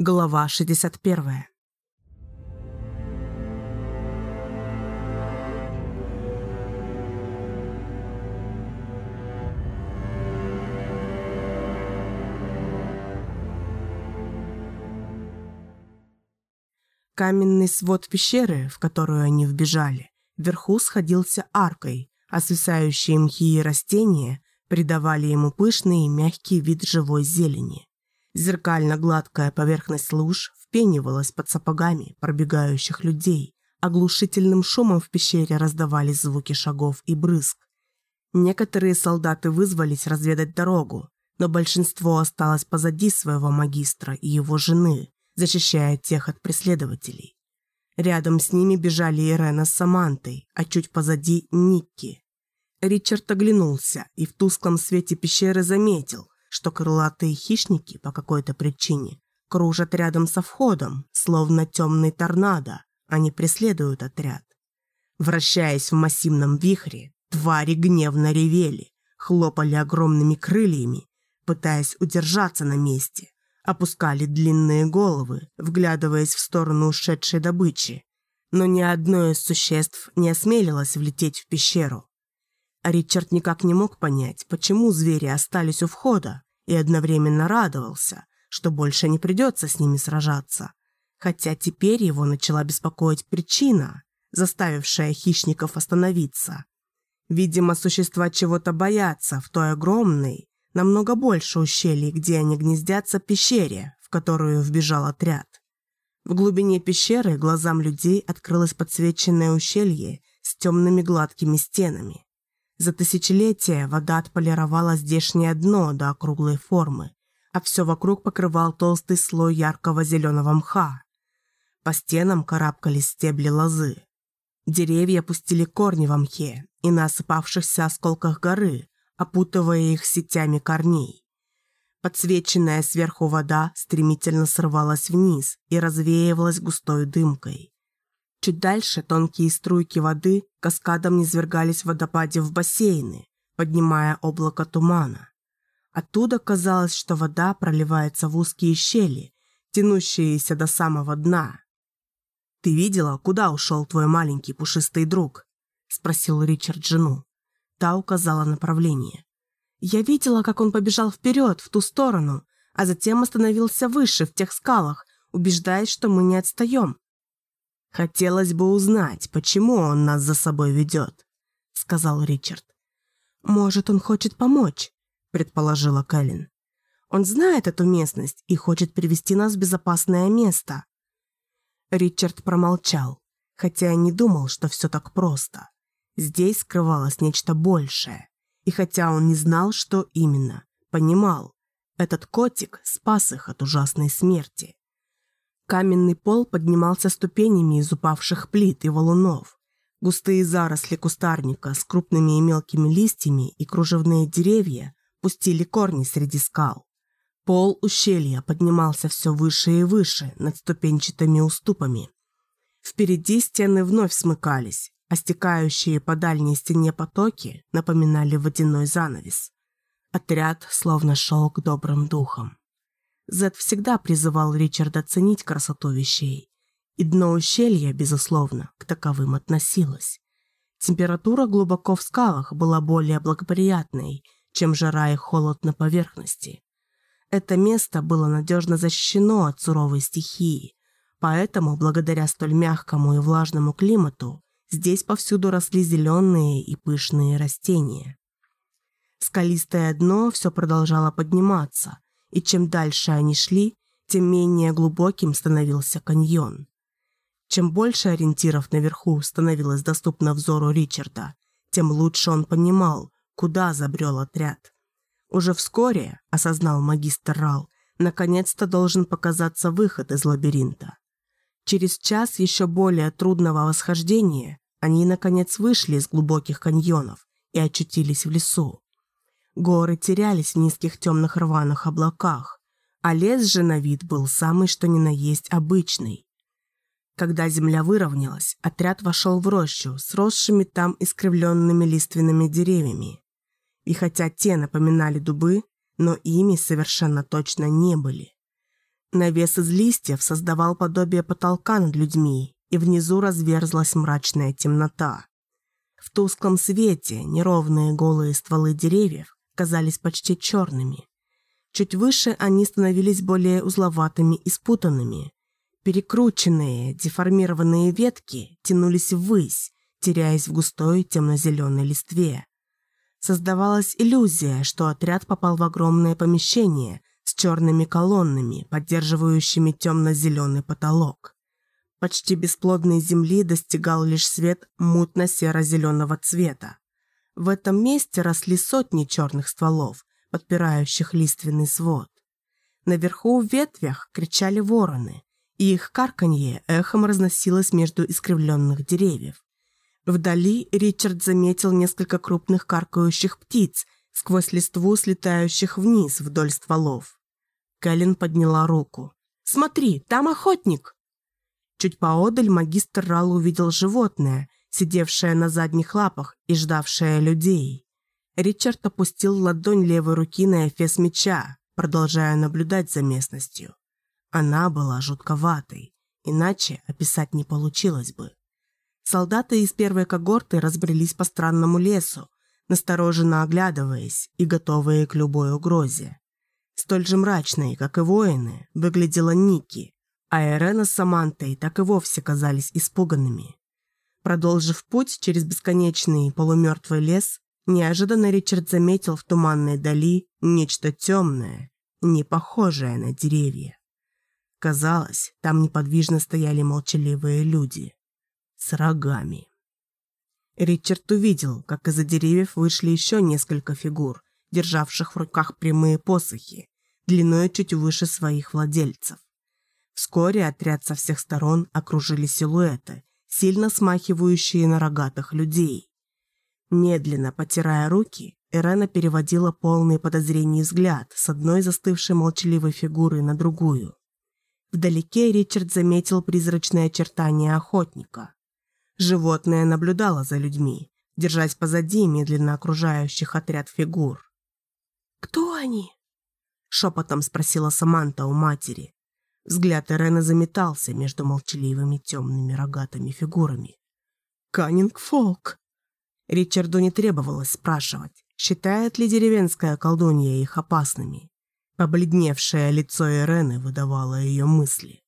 Глава 61. Каменный свод пещеры, в которую они вбежали, вверху сходился аркой, а свисающие мхи и растения придавали ему пышный и мягкий вид живой зелени. Зеркально-гладкая поверхность луж впенивалась под сапогами пробегающих людей. Оглушительным шумом в пещере раздавались звуки шагов и брызг. Некоторые солдаты вызвались разведать дорогу, но большинство осталось позади своего магистра и его жены, защищая тех от преследователей. Рядом с ними бежали Ирена с Самантой, а чуть позади Никки. Ричард оглянулся и в тусклом свете пещеры заметил, что крылатые хищники по какой-то причине кружат рядом со входом, словно темный торнадо, они преследуют отряд. Вращаясь в массивном вихре, твари гневно ревели, хлопали огромными крыльями, пытаясь удержаться на месте, опускали длинные головы, вглядываясь в сторону ушедшей добычи, но ни одно из существ не осмелилось влететь в пещеру. А Ричард никак не мог понять, почему звери остались у входа, и одновременно радовался, что больше не придется с ними сражаться. Хотя теперь его начала беспокоить причина, заставившая хищников остановиться. Видимо, существа чего-то боятся в той огромной, намного больше ущелья, где они гнездятся, пещере, в которую вбежал отряд. В глубине пещеры глазам людей открылось подсвеченное ущелье с темными гладкими стенами. За тысячелетия вода отполировала здешнее дно до округлой формы, а все вокруг покрывал толстый слой яркого зеленого мха. По стенам карабкались стебли лозы. Деревья пустили корни во мхе и на осыпавшихся осколках горы, опутывая их сетями корней. Подсвеченная сверху вода стремительно срывалась вниз и развеивалась густой дымкой. Чуть дальше тонкие струйки воды каскадом низвергались в водопаде в бассейны, поднимая облако тумана. Оттуда казалось, что вода проливается в узкие щели, тянущиеся до самого дна. «Ты видела, куда ушел твой маленький пушистый друг?» – спросил Ричард жену. Та указала направление. «Я видела, как он побежал вперед, в ту сторону, а затем остановился выше, в тех скалах, убеждаясь, что мы не отстаем». «Хотелось бы узнать, почему он нас за собой ведет», — сказал Ричард. «Может, он хочет помочь», — предположила Кэлен. «Он знает эту местность и хочет привести нас в безопасное место». Ричард промолчал, хотя и не думал, что все так просто. Здесь скрывалось нечто большее, и хотя он не знал, что именно, понимал, этот котик спас их от ужасной смерти. Каменный пол поднимался ступенями из упавших плит и валунов. Густые заросли кустарника с крупными и мелкими листьями и кружевные деревья пустили корни среди скал. Пол ущелья поднимался все выше и выше над ступенчатыми уступами. Впереди стены вновь смыкались, а стекающие по дальней стене потоки напоминали водяной занавес. Отряд словно шел к добрым духам. Зед всегда призывал Ричарда ценить красоту вещей, и дно ущелья, безусловно, к таковым относилось. Температура глубоко в скалах была более благоприятной, чем жара и холод на поверхности. Это место было надежно защищено от суровой стихии, поэтому, благодаря столь мягкому и влажному климату, здесь повсюду росли зеленые и пышные растения. Скалистое дно все продолжало подниматься, и чем дальше они шли, тем менее глубоким становился каньон. Чем больше ориентиров наверху становилось доступно взору Ричарда, тем лучше он понимал, куда забрел отряд. Уже вскоре, осознал магистр Рал, наконец-то должен показаться выход из лабиринта. Через час еще более трудного восхождения они, наконец, вышли из глубоких каньонов и очутились в лесу. Горы терялись в низких темных рваных облаках, а лес же на вид был самый что ни на есть обычный. Когда земля выровнялась, отряд вошел в рощу с росшими там искривленными лиственными деревьями. И хотя те напоминали дубы, но ими совершенно точно не были. Навес из листьев создавал подобие потолка над людьми, и внизу разверзлась мрачная темнота. В тусклом свете неровные голые стволы деревьев казались почти черными. Чуть выше они становились более узловатыми и спутанными. Перекрученные, деформированные ветки тянулись ввысь, теряясь в густой темно-зеленой листве. Создавалась иллюзия, что отряд попал в огромное помещение с черными колоннами, поддерживающими темно-зеленый потолок. Почти бесплодной земли достигал лишь свет мутно-серо-зеленого цвета. В этом месте росли сотни черных стволов, подпирающих лиственный свод. Наверху в ветвях кричали вороны, и их карканье эхом разносилось между искривленных деревьев. Вдали Ричард заметил несколько крупных каркающих птиц сквозь листву, слетающих вниз вдоль стволов. Кэлен подняла руку. «Смотри, там охотник!» Чуть поодаль магистр Рал увидел животное, сидевшее на задних лапах и ждавшее людей. Ричард опустил ладонь левой руки на эфес меча, продолжая наблюдать за местностью. Она была жутковатой, иначе описать не получилось бы. Солдаты из первой когорты разбрелись по странному лесу, настороженно оглядываясь и готовые к любой угрозе. Столь же мрачной, как и воины, выглядела Ники, а Ирена с Самантой так и вовсе казались испуганными. Продолжив путь через бесконечный полумертвый лес, неожиданно Ричард заметил в туманной дали нечто темное, не похожее на деревья. Казалось, там неподвижно стояли молчаливые люди с рогами. Ричард увидел, как из-за деревьев вышли еще несколько фигур, державших в руках прямые посохи, длиной чуть выше своих владельцев. Вскоре отряд со всех сторон окружили силуэты, сильно смахивающие на рогатых людей. Медленно потирая руки, Ирена переводила полный подозрений взгляд с одной застывшей молчаливой фигуры на другую. Вдалеке Ричард заметил призрачное очертание охотника. Животное наблюдало за людьми, держась позади медленно окружающих отряд фигур. «Кто они?» – шепотом спросила Саманта у матери. Взгляд Ирены заметался между молчаливыми темными рогатыми фигурами. «Каннингфолк!» Ричарду не требовалось спрашивать, считает ли деревенская колдунья их опасными. Побледневшее лицо Ирены выдавало ее мысли.